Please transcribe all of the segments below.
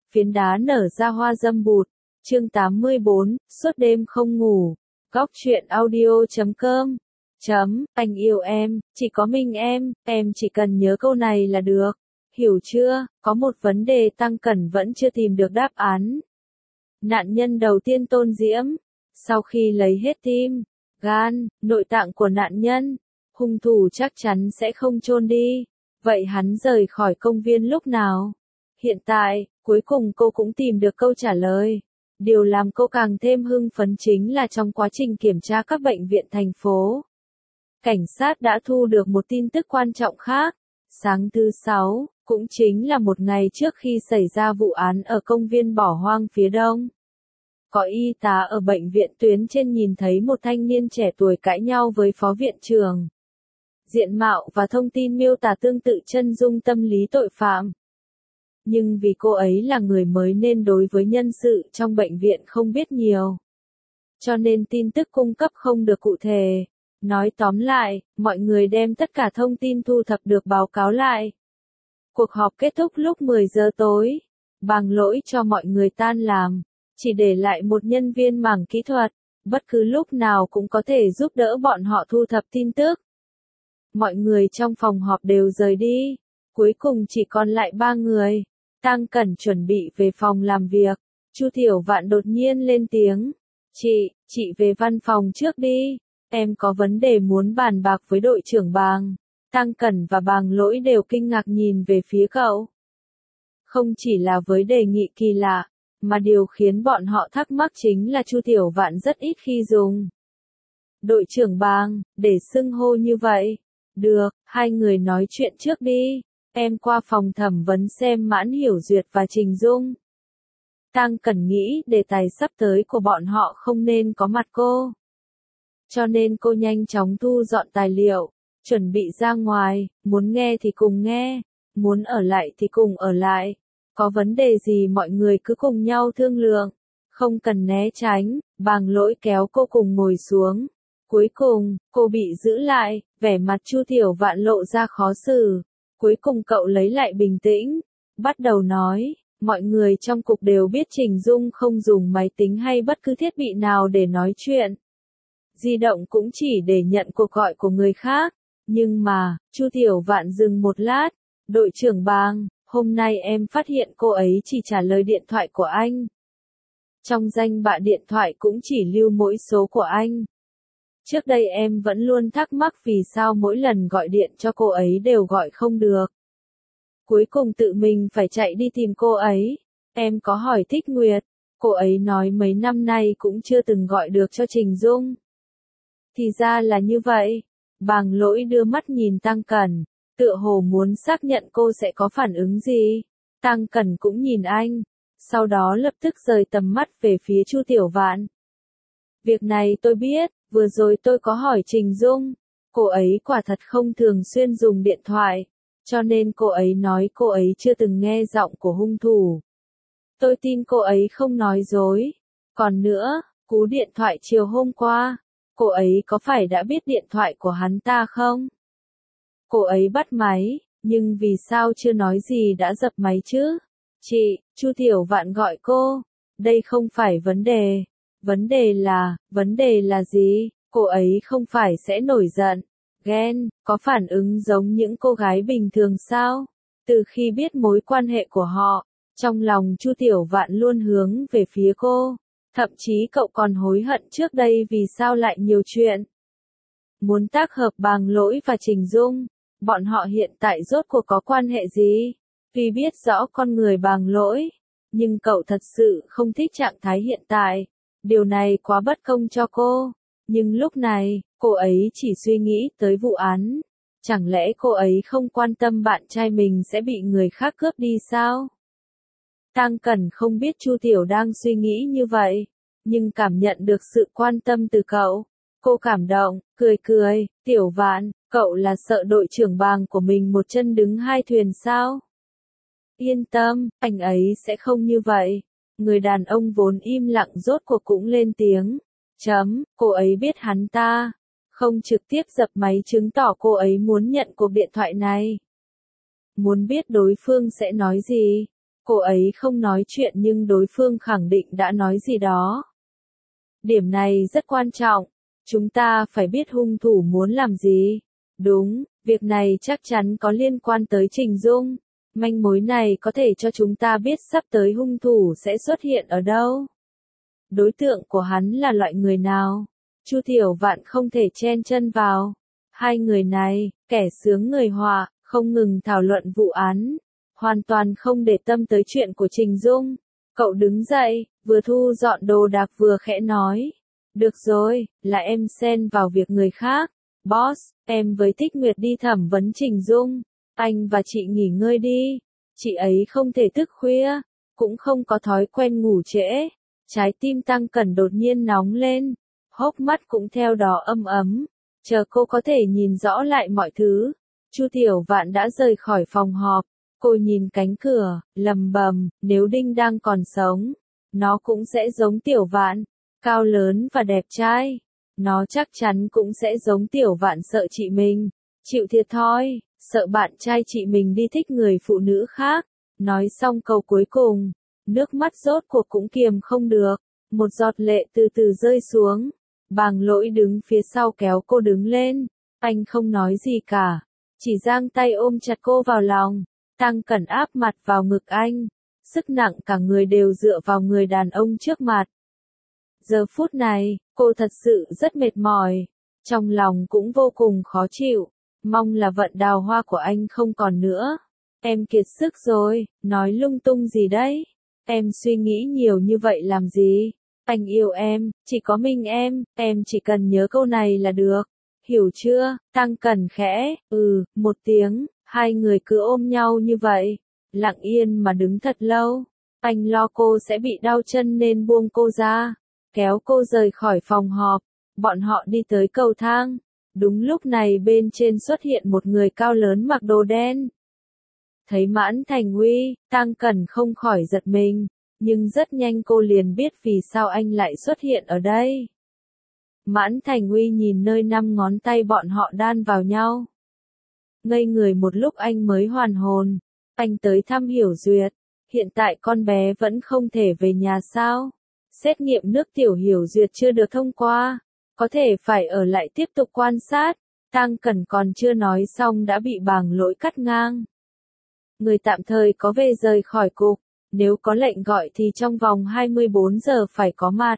phiến đá nở ra hoa dâm bụt. Chương 84, suốt đêm không ngủ. Góc truyện audio.com. Anh yêu em, chỉ có mình em chỉ cần nhớ câu này là được. Hiểu chưa? Có một vấn đề Tăng Cẩn vẫn chưa tìm được đáp án. Nạn nhân đầu tiên Tôn Diễm, sau khi lấy hết tim, gan, nội tạng của nạn nhân, hung thủ chắc chắn sẽ không chôn đi. Vậy hắn rời khỏi công viên lúc nào? Hiện tại, cuối cùng cô cũng tìm được câu trả lời. Điều làm cô càng thêm hưng phấn chính là trong quá trình kiểm tra các bệnh viện thành phố, cảnh sát đã thu được một tin tức quan trọng khác. Sáng thứ Sáu, cũng chính là một ngày trước khi xảy ra vụ án ở công viên bỏ hoang phía đông, có y tá ở bệnh viện tuyến trên nhìn thấy một thanh niên trẻ tuổi cãi nhau với phó viện trưởng. Diện mạo và thông tin miêu tả tương tự chân dung tâm lý tội phạm. Nhưng vì cô ấy là người mới nên đối với nhân sự trong bệnh viện không biết nhiều, cho nên tin tức cung cấp không được cụ thể. Nói tóm lại, mọi người đem tất cả thông tin thu thập được báo cáo lại. Cuộc họp kết thúc lúc 10 giờ tối. Bàng Lỗi cho mọi người tan làm, chỉ để lại một nhân viên mảng kỹ thuật, bất cứ lúc nào cũng có thể giúp đỡ bọn họ thu thập tin tức. Mọi người trong phòng họp đều rời đi, cuối cùng chỉ còn lại 3 người. Tăng Cẩn chuẩn bị về phòng làm việc, Chu Tiểu Vạn đột nhiên lên tiếng. Chị về văn phòng trước đi, em có vấn đề muốn bàn bạc với đội trưởng Bàng. Tăng Cẩn và Bàng Lỗi đều kinh ngạc nhìn về phía cậu. Không chỉ là với đề nghị kỳ lạ, mà điều khiến bọn họ thắc mắc chính là Chu Tiểu Vạn rất ít khi dùng đội trưởng Bàng để xưng hô như vậy. Được, hai người nói chuyện trước đi, em qua phòng thẩm vấn xem Mãn Hiểu Duyệt và Trình Dung. Tăng Cẩn nghĩ đề tài sắp tới của bọn họ không nên có mặt cô, cho nên cô nhanh chóng thu dọn tài liệu, chuẩn bị ra ngoài. Muốn nghe thì cùng nghe, muốn ở lại thì cùng ở lại. Có vấn đề gì mọi người cứ cùng nhau thương lượng, không cần né tránh. Bàng Lỗi kéo cô cùng ngồi xuống. Cuối cùng, cô bị giữ lại, vẻ mặt Chu Tiểu Vạn lộ ra khó xử. Cuối cùng cậu lấy lại bình tĩnh, bắt đầu nói, mọi người trong cục đều biết Trình Dung không dùng máy tính hay bất cứ thiết bị nào để nói chuyện. Di động cũng chỉ để nhận cuộc gọi của người khác. Nhưng mà, Chu Tiểu Vạn dừng một lát, đội trưởng Bàng, hôm nay em phát hiện cô ấy chỉ trả lời điện thoại của anh. Trong danh bạ điện thoại cũng chỉ lưu mỗi số của anh. Trước đây em vẫn luôn thắc mắc vì sao mỗi lần gọi điện cho cô ấy đều gọi không được. Cuối cùng tự mình phải chạy đi tìm cô ấy. Em có hỏi Thích Nguyệt, cô ấy nói mấy năm nay cũng chưa từng gọi được cho Trình Dung. Thì ra là như vậy. Bàng Lỗi đưa mắt nhìn Tăng Cẩn, tựa hồ muốn xác nhận cô sẽ có phản ứng gì. Tăng Cẩn cũng nhìn anh, sau đó lập tức rời tầm mắt về phía Chu Tiểu Vạn. Việc này tôi biết, vừa rồi tôi có hỏi Trình Dung, cô ấy quả thật không thường xuyên dùng điện thoại, cho nên cô ấy nói cô ấy chưa từng nghe giọng của hung thủ. Tôi tin cô ấy không nói dối. Còn nữa, cú điện thoại chiều hôm qua, cô ấy có phải đã biết điện thoại của hắn ta không? Cô ấy bắt máy, nhưng vì sao chưa nói gì đã dập máy chứ? Chu Tiểu Vạn gọi cô. Đây không phải vấn đề. Vấn đề là gì? Cô ấy không phải sẽ nổi giận, ghen, có phản ứng giống những cô gái bình thường sao? Từ khi biết mối quan hệ của họ, trong lòng Chu Tiểu Vạn luôn hướng về phía cô. Thậm chí cậu còn hối hận trước đây vì sao lại nhiều chuyện. Muốn tác hợp Bàng Lỗi và Trình Dung, bọn họ hiện tại rốt cuộc có quan hệ gì? Tuy biết rõ con người Bàng Lỗi, nhưng cậu thật sự không thích trạng thái hiện tại. Điều này quá bất công cho cô. Nhưng lúc này, cô ấy chỉ suy nghĩ tới vụ án. Chẳng lẽ cô ấy không quan tâm bạn trai mình sẽ bị người khác cướp đi sao? Tăng Cẩn không biết Chu Tiểu đang suy nghĩ như vậy, nhưng cảm nhận được sự quan tâm từ cậu. Cô cảm động, cười, Tiểu Vạn, cậu là sợ đội trưởng Bàng của mình một chân đứng hai thuyền sao? Yên tâm, anh ấy sẽ không như vậy. Người đàn ông vốn im lặng rốt cuộc cũng lên tiếng. Cô ấy biết hắn ta không trực tiếp dập máy chứng tỏ cô ấy muốn nhận cuộc điện thoại này. Muốn biết đối phương sẽ nói gì, Cô ấy không nói chuyện nhưng đối phương khẳng định đã nói gì đó. Điểm này rất quan trọng. Chúng ta phải biết hung thủ muốn làm gì. Đúng, việc này chắc chắn có liên quan tới Trình Dung. Manh mối này có thể cho chúng ta biết sắp tới hung thủ sẽ xuất hiện ở đâu. Đối tượng của hắn là loại người nào? Chu Tiểu Vạn không thể chen chân vào. Hai người này, kẻ sướng người họa, không ngừng thảo luận vụ án. Hoàn toàn không để tâm tới chuyện của Trình Dung. Cậu đứng dậy, vừa thu dọn đồ đạc vừa khẽ nói. Được rồi, là em xen vào việc người khác. Boss, em với Thích Nguyệt đi thẩm vấn Trình Dung. Anh và chị nghỉ ngơi đi. Chị ấy không thể thức khuya, cũng không có thói quen ngủ trễ. Trái tim Tăng Cẩn đột nhiên nóng lên. Hốc mắt cũng theo đó ấm ấm. Chờ cô có thể nhìn rõ lại mọi thứ. Chu Tiểu Vạn đã rời khỏi phòng họp. Cô nhìn cánh cửa, lầm bầm, nếu Đinh đang còn sống, nó cũng sẽ giống Tiểu Vạn, cao lớn và đẹp trai. Nó chắc chắn cũng sẽ giống Tiểu Vạn sợ chị mình, chịu thiệt thòi, sợ bạn trai chị mình đi thích người phụ nữ khác. Nói xong câu cuối cùng, nước mắt rốt cuộc cũng kiềm không được, một giọt lệ từ từ rơi xuống. Bàng Lỗi đứng phía sau kéo cô đứng lên, anh không nói gì cả, chỉ giang tay ôm chặt cô vào lòng. Tăng Cẩn áp mặt vào ngực anh, sức nặng cả người đều dựa vào người đàn ông trước mặt. Giờ phút này, cô thật sự rất mệt mỏi, trong lòng cũng vô cùng khó chịu, mong là vận đào hoa của anh không còn nữa. Em kiệt sức rồi, nói lung tung gì đấy? Em suy nghĩ nhiều như vậy làm gì? Anh yêu em, chỉ có mình em chỉ cần nhớ câu này là được. Hiểu chưa? Tăng Cẩn khẽ, một tiếng. Hai người cứ ôm nhau như vậy, lặng yên mà đứng thật lâu. Anh lo cô sẽ bị đau chân nên buông cô ra, kéo cô rời khỏi phòng họp. Bọn họ đi tới cầu thang. Đúng lúc này bên trên xuất hiện một người cao lớn mặc đồ đen. Thấy Mãn Thành Uy, Tăng Cẩn không khỏi giật mình, nhưng rất nhanh cô liền biết vì sao anh lại xuất hiện ở đây. Mãn Thành Uy nhìn nơi 5 ngón tay bọn họ đan vào nhau. Ngây người một lúc anh mới hoàn hồn. Anh tới thăm Hiểu Duyệt. Hiện tại con bé vẫn không thể về nhà sao? Xét nghiệm nước tiểu Hiểu Duyệt chưa được thông qua. Có thể phải ở lại tiếp tục quan sát. Tăng Cẩn còn chưa nói xong đã bị Bàng Lỗi cắt ngang. Người tạm thời có về rời khỏi cục. Nếu có lệnh gọi thì trong vòng 24 giờ phải có mặt.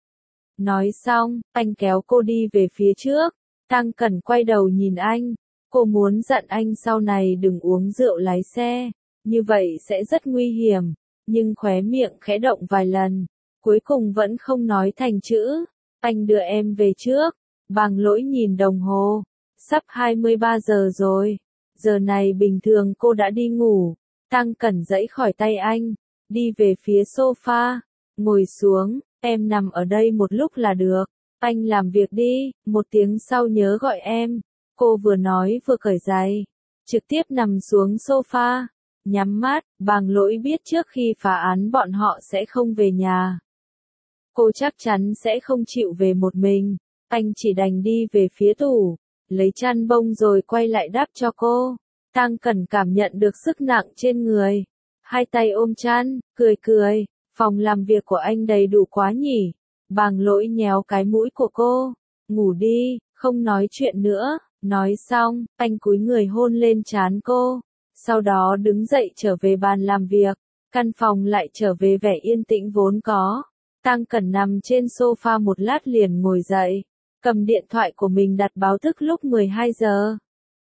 Nói xong, anh kéo cô đi về phía trước. Tăng Cẩn quay đầu nhìn anh. Cô muốn dặn anh sau này đừng uống rượu lái xe, như vậy sẽ rất nguy hiểm, nhưng khóe miệng khẽ động vài lần, cuối cùng vẫn không nói thành chữ. Anh đưa em về trước. Bàng Lỗi nhìn đồng hồ, sắp 23 giờ rồi, giờ này bình thường cô đã đi ngủ. Tăng Cẩn giãy khỏi tay anh, đi về phía sofa, ngồi xuống, em nằm ở đây một lúc là được, anh làm việc đi, một tiếng sau nhớ gọi em. Cô vừa nói vừa cởi giày, trực tiếp nằm xuống sofa, nhắm mắt. Bàng Lỗi biết trước khi phá án bọn họ sẽ không về nhà. Cô chắc chắn sẽ không chịu về một mình, anh chỉ đành đi về phía tủ, lấy chăn bông rồi quay lại đắp cho cô. Tăng Cẩn cảm nhận được sức nặng trên người, hai tay ôm chăn, cười cười, phòng làm việc của anh đầy đủ quá nhỉ. Bàng Lỗi nhéo cái mũi của cô, ngủ đi, không nói chuyện nữa. Nói xong, anh cúi người hôn lên trán cô, sau đó đứng dậy trở về bàn làm việc, căn phòng lại trở về vẻ yên tĩnh vốn có. Tăng Cẩn nằm trên sofa một lát liền ngồi dậy, cầm điện thoại của mình đặt báo thức lúc 12 giờ.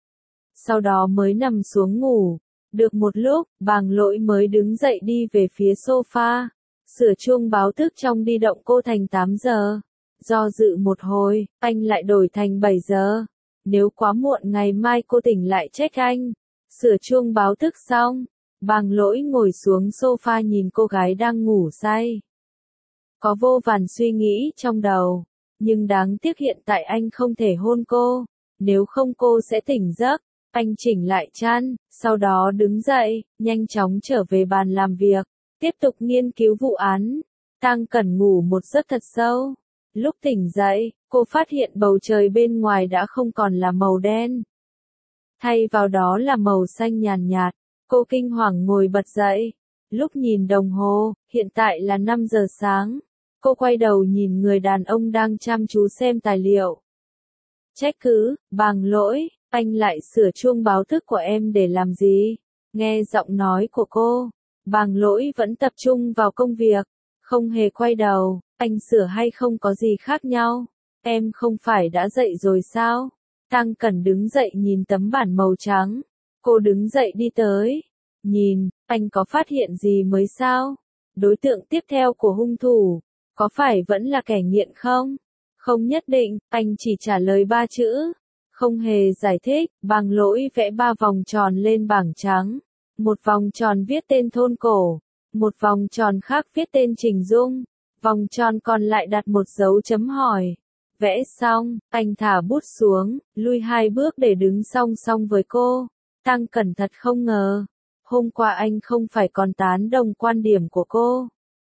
Sau đó mới nằm xuống ngủ. Được một lúc, Bàng Lỗi mới đứng dậy đi về phía sofa, sửa chuông báo thức trong di động cô thành 8 giờ. Do dự một hồi, anh lại đổi thành 7 giờ. Nếu quá muộn ngày mai cô tỉnh lại trách anh. Sửa chuông báo thức xong, Bàng Lỗi ngồi xuống sofa nhìn cô gái đang ngủ say. Có vô vàn suy nghĩ trong đầu, nhưng đáng tiếc hiện tại anh không thể hôn cô, nếu không cô sẽ tỉnh giấc. Anh chỉnh lại chăn, sau đó đứng dậy, nhanh chóng trở về bàn làm việc, tiếp tục nghiên cứu vụ án. Tăng Cẩn ngủ một giấc thật sâu. Lúc tỉnh dậy, cô phát hiện bầu trời bên ngoài đã không còn là màu đen. Thay vào đó là màu xanh nhàn nhạt. Cô kinh hoàng ngồi bật dậy. Lúc nhìn đồng hồ, hiện tại là 5 giờ sáng. Cô quay đầu nhìn người đàn ông đang chăm chú xem tài liệu. Trách cứ, Bàng Lỗi, anh lại sửa chuông báo thức của em để làm gì? Nghe giọng nói của cô, Bàng Lỗi vẫn tập trung vào công việc, không hề quay đầu. Anh sửa hay không có gì khác nhau? Em không phải đã dậy rồi sao? Tăng Cẩn đứng dậy nhìn tấm bản màu trắng. Cô đứng dậy đi tới. Nhìn, anh có phát hiện gì mới sao? Đối tượng tiếp theo của hung thủ, có phải vẫn là kẻ nghiện không? Không nhất định, anh chỉ trả lời 3 chữ. Không hề giải thích, Bàng Lỗi vẽ 3 vòng tròn lên bảng trắng. Một vòng tròn viết tên thôn cổ, một vòng tròn khác viết tên Trình Dung, vòng tròn còn lại đặt một dấu chấm hỏi. Vẽ xong, anh thả bút xuống, lui 2 bước để đứng song song với cô. Tăng Cẩn thật không ngờ, hôm qua anh không phải còn tán đồng quan điểm của cô.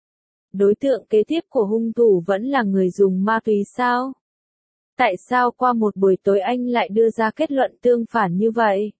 Đối tượng kế tiếp của hung thủ vẫn là người dùng ma túy sao? Tại sao qua một buổi tối anh lại đưa ra kết luận tương phản như vậy?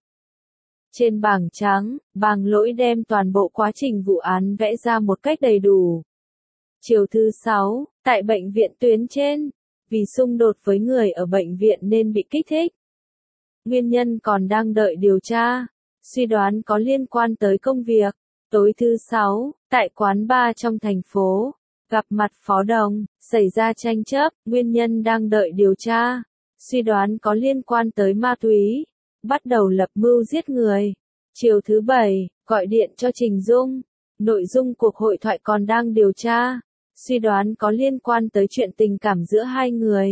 Trên bảng trắng, Bàng Lỗi đem toàn bộ quá trình vụ án vẽ ra một cách đầy đủ. Chiều thứ 6, tại bệnh viện tuyến trên, vì xung đột với người ở bệnh viện nên bị kích thích. Nguyên nhân còn đang đợi điều tra, suy đoán có liên quan tới công việc. Tối thứ 6, tại quán bar trong thành phố, gặp mặt Phó Đồng, xảy ra tranh chấp, nguyên nhân đang đợi điều tra, suy đoán có liên quan tới ma túy, bắt đầu lập mưu giết người. Chiều thứ 7, gọi điện cho Trình Dung, nội dung cuộc hội thoại còn đang điều tra, suy đoán có liên quan tới chuyện tình cảm giữa hai người.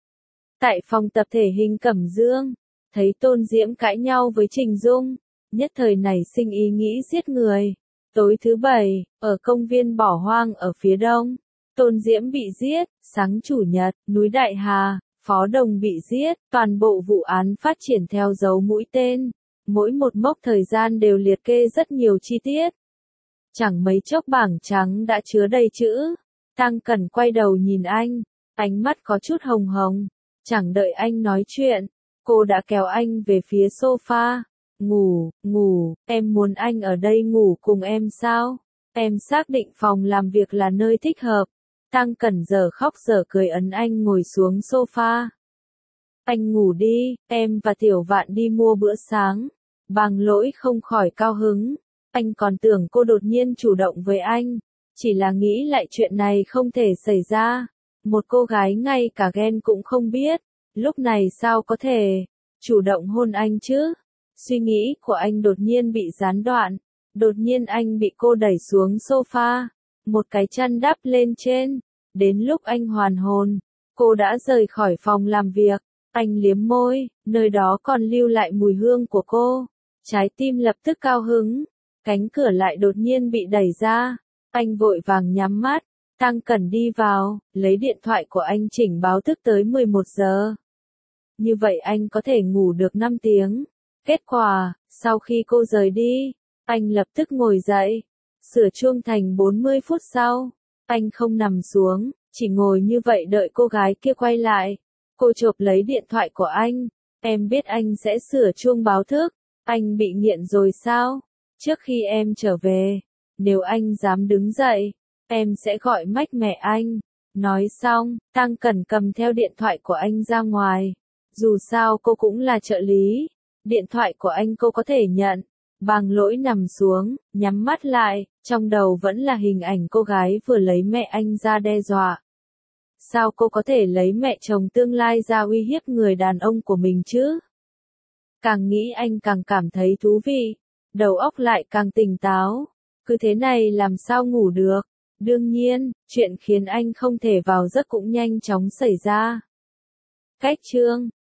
Tại phòng tập thể hình Cẩm Dương, thấy Tôn Diễm cãi nhau với Trình Dung, nhất thời nảy sinh ý nghĩ giết người. Tối thứ 7, ở công viên bỏ hoang ở phía đông, Tôn Diễm bị giết. Sáng chủ nhật, núi Đại Hà, Phó Đồng bị giết. Toàn bộ vụ án phát triển theo dấu mũi tên, mỗi một mốc thời gian đều liệt kê rất nhiều chi tiết. Chẳng mấy chốc bảng trắng đã chứa đầy chữ. Tăng Cẩn quay đầu nhìn anh, ánh mắt có chút hồng hồng. Chẳng đợi anh nói chuyện, cô đã kéo anh về phía sofa. Ngủ, em muốn anh ở đây ngủ cùng em sao? Em xác định phòng làm việc là nơi thích hợp. Tăng Cẩn giờ khóc giờ cười ấn anh ngồi xuống sofa. Anh ngủ đi, em và Tiểu Vạn đi mua bữa sáng. Bàng Lỗi không khỏi cao hứng. Anh còn tưởng cô đột nhiên chủ động với anh. Chỉ là nghĩ lại chuyện này không thể xảy ra. Một cô gái ngay cả ghen cũng không biết. Lúc này sao có thể chủ động hôn anh chứ? Suy nghĩ của anh đột nhiên bị gián đoạn. Đột nhiên anh bị cô đẩy xuống sofa. Một cái chăn đắp lên trên. Đến lúc anh hoàn hồn, cô đã rời khỏi phòng làm việc. Anh liếm môi, nơi đó còn lưu lại mùi hương của cô. Trái tim lập tức cao hứng. Cánh cửa lại đột nhiên bị đẩy ra. Anh vội vàng nhắm mắt. Tăng Cẩn đi vào, lấy điện thoại của anh chỉnh báo thức tới 11 giờ. Như vậy anh có thể ngủ được 5 tiếng. Kết quả, sau khi cô rời đi, anh lập tức ngồi dậy. Sửa chuông thành 40 phút sau, anh không nằm xuống, chỉ ngồi như vậy đợi cô gái kia quay lại. Cô chộp lấy điện thoại của anh. Em biết anh sẽ sửa chuông báo thức. Anh bị nghiện rồi sao? Trước khi em trở về, nếu anh dám đứng dậy, em sẽ gọi mách mẹ anh. Nói xong, Tăng Cẩn cầm theo điện thoại của anh ra ngoài. Dù sao cô cũng là trợ lý. Điện thoại của anh cô có thể nhận. Bàng Lỗi nằm xuống, nhắm mắt lại, trong đầu vẫn là hình ảnh cô gái vừa lấy mẹ anh ra đe dọa. Sao cô có thể lấy mẹ chồng tương lai ra uy hiếp người đàn ông của mình chứ? Càng nghĩ anh càng cảm thấy thú vị, đầu óc lại càng tỉnh táo. Cứ thế này làm sao ngủ được? Đương nhiên, chuyện khiến anh không thể vào giấc cũng nhanh chóng xảy ra. Cách chương